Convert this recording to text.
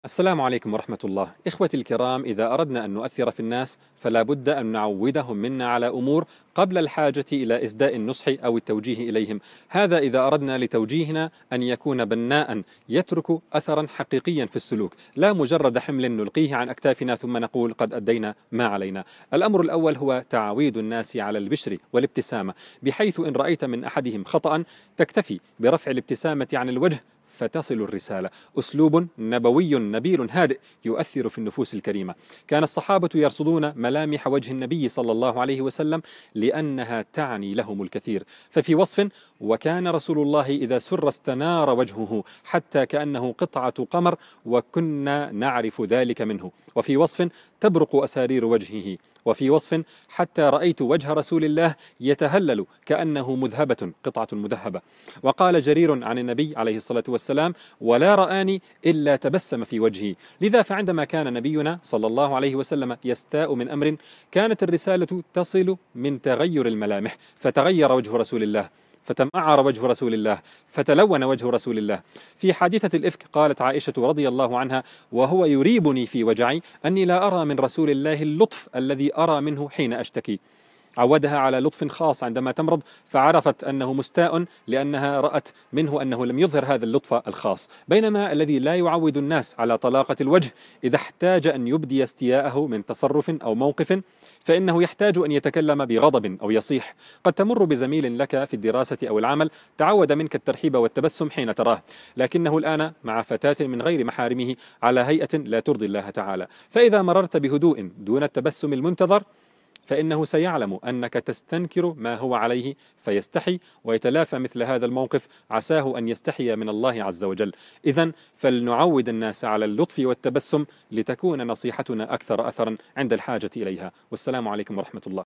السلام عليكم ورحمة الله. إخوتي الكرام، إذا أردنا أن نؤثر في الناس فلا بد أن نعودهم منا على أمور قبل الحاجة إلى إسداء النصح أو التوجيه إليهم. هذا إذا أردنا لتوجيهنا أن يكون بناء يترك أثرا حقيقيا في السلوك، لا مجرد حمل نلقيه عن أكتافنا ثم نقول قد أدينا ما علينا. الأمر الأول هو تعويد الناس على البشر والابتسامة، بحيث إن رأيت من أحدهم خطأ تكتفي برفع الابتسامة عن الوجه فتصل الرسالة. أسلوب نبوي نبيل هادئ يؤثر في النفوس الكريمة. كان الصحابة يرصدون ملامح وجه النبي صلى الله عليه وسلم لأنها تعني لهم الكثير. ففي وصف: وكان رسول الله إذا سر استنار وجهه حتى كأنه قطعة قمر وكنا نعرف ذلك منه. وفي وصف: تبرق أسارير وجهه. وفي وصف: حتى رأيت وجه رسول الله يتهلل كأنه مذهبة، قطعة مذهبة. وقال جرير عن النبي عليه الصلاة والسلام: ولا رآني إلا تبسم في وجهي. لذا فعندما كان نبينا صلى الله عليه وسلم يستاء من أمر كانت الرسالة تصل من تغير الملامح، فتغير وجه رسول الله، فتمعر وجه رسول الله، فتلون وجه رسول الله. في حادثة الإفك قالت عائشة رضي الله عنها: وهو يريبني في وجعي أني لا أرى من رسول الله اللطف الذي أرى منه حين أشتكي. عودها على لطف خاص عندما تمرض، فعرفت أنه مستاء لأنها رأت منه أنه لم يظهر هذا اللطف الخاص. بينما الذي لا يعود الناس على طلاقة الوجه إذا احتاج أن يبدي استياءه من تصرف أو موقف فإنه يحتاج أن يتكلم بغضب أو يصيح. قد تمر بزميل لك في الدراسة أو العمل تعود منك الترحيب والتبسم حين تراه، لكنه الآن مع فتاة من غير محارمه على هيئة لا ترضي الله تعالى. فإذا مررت بهدوء دون التبسم المنتظر فإنه سيعلم أنك تستنكر ما هو عليه فيستحي ويتلافى مثل هذا الموقف، عساه أن يستحي من الله عز وجل. إذن فلنعود الناس على اللطف والتبسم لتكون نصيحتنا أكثر أثرا عند الحاجة إليها. والسلام عليكم ورحمة الله.